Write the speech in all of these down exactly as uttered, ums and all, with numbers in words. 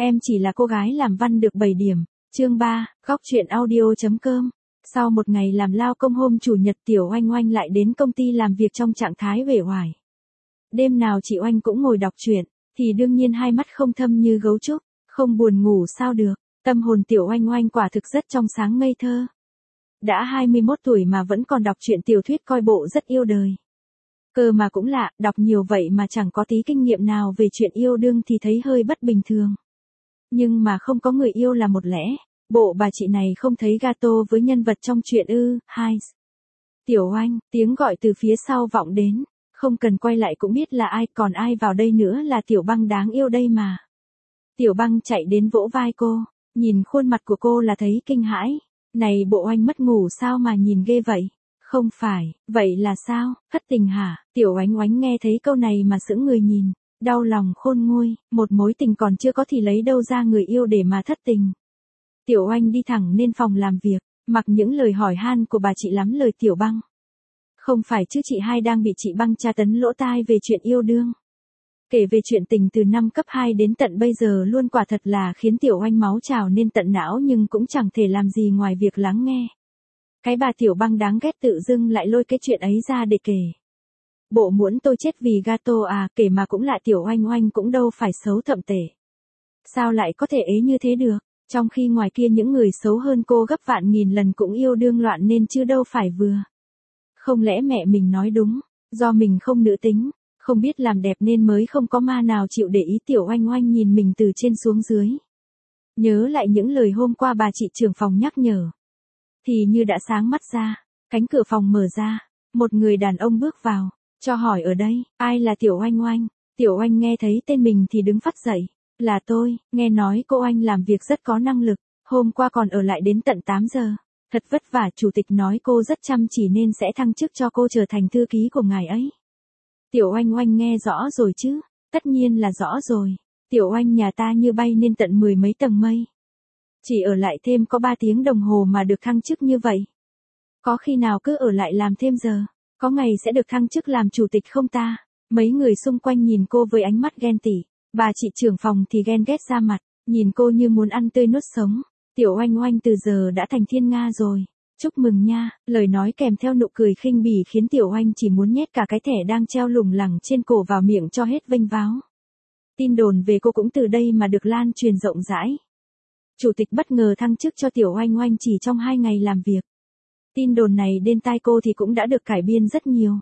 Em chỉ là cô gái làm văn được bảy điểm. Chương ba, góc truyện audio.com. Sau một ngày làm lao công hôm chủ nhật, Tiểu Oanh Oanh lại đến công ty làm việc trong trạng thái uể oải. Đêm nào chị Oanh cũng ngồi đọc truyện, thì đương nhiên hai mắt không thâm như gấu trúc, không buồn ngủ sao được. Tâm hồn Tiểu Oanh Oanh quả thực rất trong sáng ngây thơ. Đã hai mươi mốt tuổi mà vẫn còn đọc truyện tiểu thuyết, coi bộ rất yêu đời. Cơ mà cũng lạ, đọc nhiều vậy mà chẳng có tí kinh nghiệm nào về chuyện yêu đương thì thấy hơi bất bình thường. Nhưng mà không có người yêu là một lẽ, bộ bà chị này không thấy gato với nhân vật trong truyện ư? Hai. Tiểu Oanh, tiếng gọi từ phía sau vọng đến, không cần quay lại cũng biết là ai, còn ai vào đây nữa, là Tiểu Băng đáng yêu đây mà. Tiểu Băng chạy đến vỗ vai cô, nhìn khuôn mặt của cô là thấy kinh hãi. Này bộ Oanh mất ngủ sao mà nhìn ghê vậy? Không phải, vậy là sao, thất tình hả? Tiểu Oanh Oanh nghe thấy câu này mà sững người nhìn, đau lòng khôn nguôi, một mối tình còn chưa có thì lấy đâu ra người yêu để mà thất tình. Tiểu Oanh đi thẳng lên phòng làm việc, mặc những lời hỏi han của bà chị lắm lời Tiểu Băng. Không phải chứ, chị hai đang bị chị Băng tra tấn lỗ tai về chuyện yêu đương. Kể về chuyện tình từ năm cấp hai đến tận bây giờ luôn, quả thật là khiến Tiểu Oanh máu trào nên tận não, nhưng cũng chẳng thể làm gì ngoài việc lắng nghe. Cái bà Tiểu Băng đáng ghét tự dưng lại lôi cái chuyện ấy ra để kể. Bộ muốn tôi chết vì gato à? Kể mà cũng lạ, Tiểu Oanh Oanh cũng đâu phải xấu thậm tệ. Sao lại có thể ế như thế được, trong khi ngoài kia những người xấu hơn cô gấp vạn nghìn lần cũng yêu đương loạn nên chứ đâu phải vừa. Không lẽ mẹ mình nói đúng, do mình không nữ tính, không biết làm đẹp nên mới không có ma nào chịu để ý. Tiểu Oanh Oanh nhìn mình từ trên xuống dưới, nhớ lại những lời hôm qua bà chị trưởng phòng nhắc nhở, thì như đã sáng mắt ra. Cánh cửa phòng mở ra, một người đàn ông bước vào, cho hỏi ở đây, ai là Tiểu Oanh Oanh? Tiểu Oanh nghe thấy tên mình thì đứng phắt dậy, là tôi, nghe nói cô Oanh làm việc rất có năng lực, hôm qua còn ở lại đến tận tám giờ, thật vất vả, chủ tịch nói cô rất chăm chỉ nên sẽ thăng chức cho cô trở thành thư ký của ngài ấy. Tiểu Oanh Oanh nghe rõ rồi chứ? Tất nhiên là rõ rồi, Tiểu Oanh nhà ta như bay nên tận mười mấy tầng mây. Chỉ ở lại thêm có ba tiếng đồng hồ mà được thăng chức như vậy. Có khi nào cứ ở lại làm thêm giờ, có ngày sẽ được thăng chức làm chủ tịch không ta? Mấy người xung quanh nhìn cô với ánh mắt ghen tị, bà chị trưởng phòng thì ghen ghét ra mặt, nhìn cô như muốn ăn tươi nuốt sống. Tiểu Oanh Oanh từ giờ đã thành thiên nga rồi, chúc mừng nha. Lời nói kèm theo nụ cười khinh bỉ khiến Tiểu Oanh chỉ muốn nhét cả cái thẻ đang treo lủng lẳng trên cổ vào miệng cho hết vênh váo. Tin đồn về cô cũng từ đây mà được lan truyền rộng rãi. Chủ tịch bất ngờ thăng chức cho Tiểu Oanh Oanh chỉ trong hai ngày làm việc. Tin đồn này đến tai cô thì cũng đã được cải biên rất nhiều.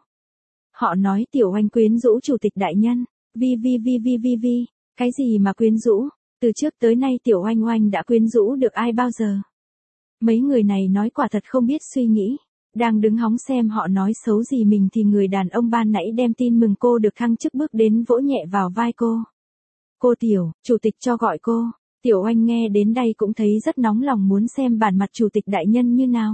Họ nói Tiểu Oanh quyến rũ chủ tịch đại nhân. Vi vi vi vi vi vi, cái gì mà quyến rũ? Từ trước tới nay Tiểu Oanh Oanh đã quyến rũ được ai bao giờ? Mấy người này nói quả thật không biết suy nghĩ. Đang đứng hóng xem họ nói xấu gì mình thì người đàn ông ban nãy đem tin mừng cô được thăng chức bước đến vỗ nhẹ vào vai cô. Cô Tiểu, chủ tịch cho gọi cô. Tiểu Oanh nghe đến đây cũng thấy rất nóng lòng muốn xem bản mặt chủ tịch đại nhân như nào.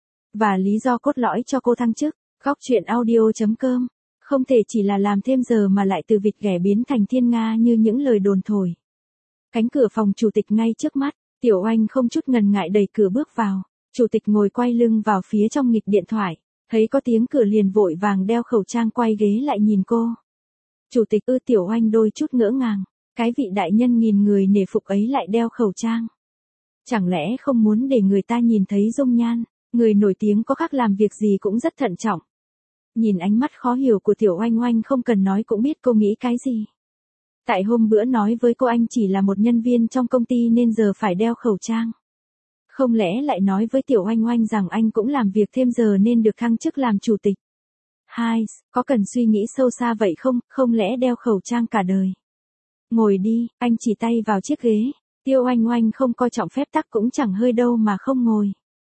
Và lý do cốt lõi cho cô thăng chức. Góc truyện audio.com. Không thể chỉ là làm thêm giờ mà lại từ vịt ghẻ biến thành thiên nga như những lời đồn thổi. Cánh cửa phòng chủ tịch ngay trước mắt, Tiểu Oanh không chút ngần ngại đẩy cửa bước vào. Chủ tịch ngồi quay lưng vào phía trong nghịch điện thoại, thấy có tiếng cửa liền vội vàng đeo khẩu trang quay ghế lại nhìn cô. Chủ tịch ư? Tiểu Oanh đôi chút ngỡ ngàng, cái vị đại nhân nghìn người nể phục ấy lại đeo khẩu trang. Chẳng lẽ không muốn để người ta nhìn thấy dung nhan, người nổi tiếng có khác làm việc gì cũng rất thận trọng. Nhìn ánh mắt khó hiểu của Tiểu Oanh Oanh không cần nói cũng biết cô nghĩ cái gì. Tại hôm bữa nói với cô anh chỉ là một nhân viên trong công ty nên giờ phải đeo khẩu trang. Không lẽ lại nói với Tiểu Oanh Oanh rằng anh cũng làm việc thêm giờ nên được thăng chức làm chủ tịch? Hai, có cần suy nghĩ sâu xa vậy không? Không lẽ đeo khẩu trang cả đời? Ngồi đi, anh chỉ tay vào chiếc ghế. Tiểu Oanh Oanh không coi trọng phép tắc cũng chẳng hơi đâu mà không ngồi.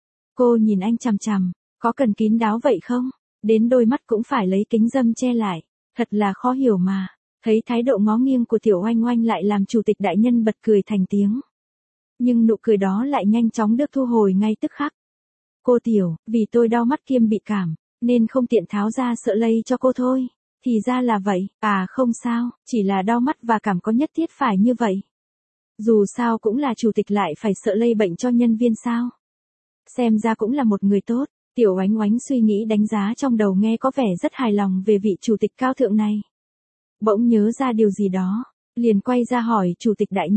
Cô nhìn anh chằm chằm, có cần kín đáo vậy không? Đến đôi mắt cũng phải lấy kính râm che lại, thật là khó hiểu mà. Thấy thái độ ngó nghiêng của Tiểu Oanh Oanh lại làm chủ tịch đại nhân bật cười thành tiếng. Nhưng nụ cười đó lại nhanh chóng được thu hồi ngay tức khắc. Cô Tiểu, vì tôi đau mắt kiêm bị cảm, nên không tiện tháo ra sợ lây cho cô thôi. Thì ra là vậy, à không sao, chỉ là đau mắt và cảm có nhất thiết phải như vậy. Dù sao cũng là chủ tịch lại phải sợ lây bệnh cho nhân viên sao. Xem ra cũng là một người tốt. Tiểu Oanh Oanh suy nghĩ đánh giá trong đầu nghe có vẻ rất hài lòng về vị chủ tịch cao thượng này. Bỗng nhớ ra điều gì đó, liền quay ra hỏi chủ tịch đại nhân,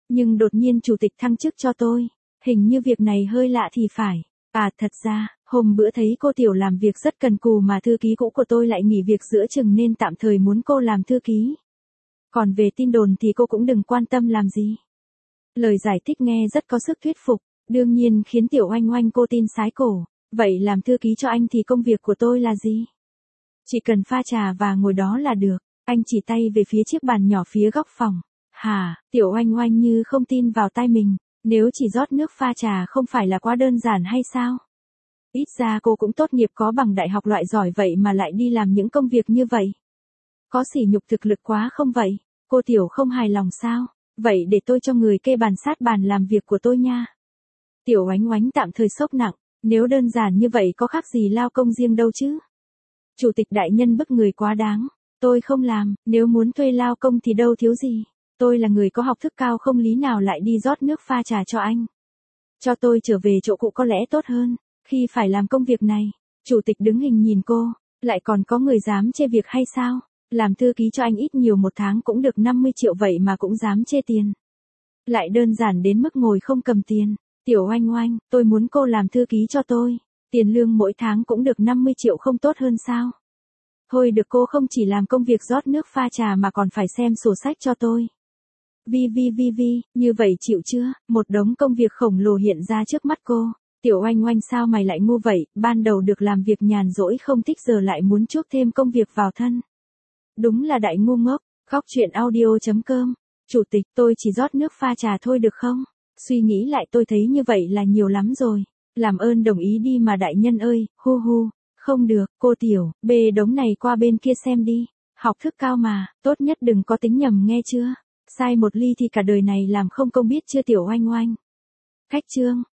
Nhưng đột nhiên chủ tịch thăng chức cho tôi. Hình như việc này hơi lạ thì phải. À thật ra, hôm bữa thấy cô Tiểu làm việc rất cần cù mà thư ký cũ của tôi lại nghỉ việc giữa chừng nên tạm thời muốn cô làm thư ký. Còn về tin đồn thì cô cũng đừng quan tâm làm gì. Lời giải thích nghe rất có sức thuyết phục, đương nhiên khiến Tiểu Oanh Oanh cô tin sái cổ. Vậy làm thư ký cho anh thì công việc của tôi là gì? Chỉ cần pha trà và ngồi đó là được. Anh chỉ tay về phía chiếc bàn nhỏ phía góc phòng. Hả, Tiểu Oanh Oanh như không tin vào tai mình. Nếu chỉ rót nước pha trà không phải là quá đơn giản hay sao? Ít ra cô cũng tốt nghiệp có bằng đại học loại giỏi vậy mà lại đi làm những công việc như vậy. Có sỉ nhục thực lực quá không vậy? Cô Tiểu không hài lòng sao? Vậy để tôi cho người kê bàn sát bàn làm việc của tôi nha. Tiểu Oánh Oánh tạm thời sốc nặng. Nếu đơn giản như vậy có khác gì lao công riêng đâu chứ? Chủ tịch đại nhân bức người quá đáng. Tôi không làm, nếu muốn thuê lao công thì đâu thiếu gì. Tôi là người có học thức cao không lý nào lại đi rót nước pha trà cho anh. Cho tôi trở về chỗ cũ có lẽ tốt hơn, khi phải làm công việc này. Chủ tịch đứng hình nhìn cô, lại còn có người dám chê việc hay sao? Làm thư ký cho anh ít nhiều một tháng cũng được năm mươi triệu vậy mà cũng dám chê tiền. Lại đơn giản đến mức ngồi không cầm tiền. Tiểu Oanh Oanh, tôi muốn cô làm thư ký cho tôi. Tiền lương mỗi tháng cũng được năm mươi triệu không tốt hơn sao? Thôi được, cô không chỉ làm công việc rót nước pha trà mà còn phải xem sổ sách cho tôi. Vi vi vi vi, như vậy chịu chưa? Một đống công việc khổng lồ hiện ra trước mắt cô. Tiểu Oanh Oanh sao mày lại ngu vậy, ban đầu được làm việc nhàn rỗi không thích giờ lại muốn chuốc thêm công việc vào thân. Đúng là đại ngu ngốc. Góc truyện audio chấm com. Chủ tịch, tôi chỉ rót nước pha trà thôi được không? Suy nghĩ lại tôi thấy như vậy là nhiều lắm rồi. Làm ơn đồng ý đi mà đại nhân ơi, hu hu. Không được, cô Tiểu, bê đống này qua bên kia xem đi. Học thức cao mà, tốt nhất đừng có tính nhầm nghe chưa? Sai một ly thì cả đời này làm không công biết chưa Tiểu Oanh Oanh. Cách chương.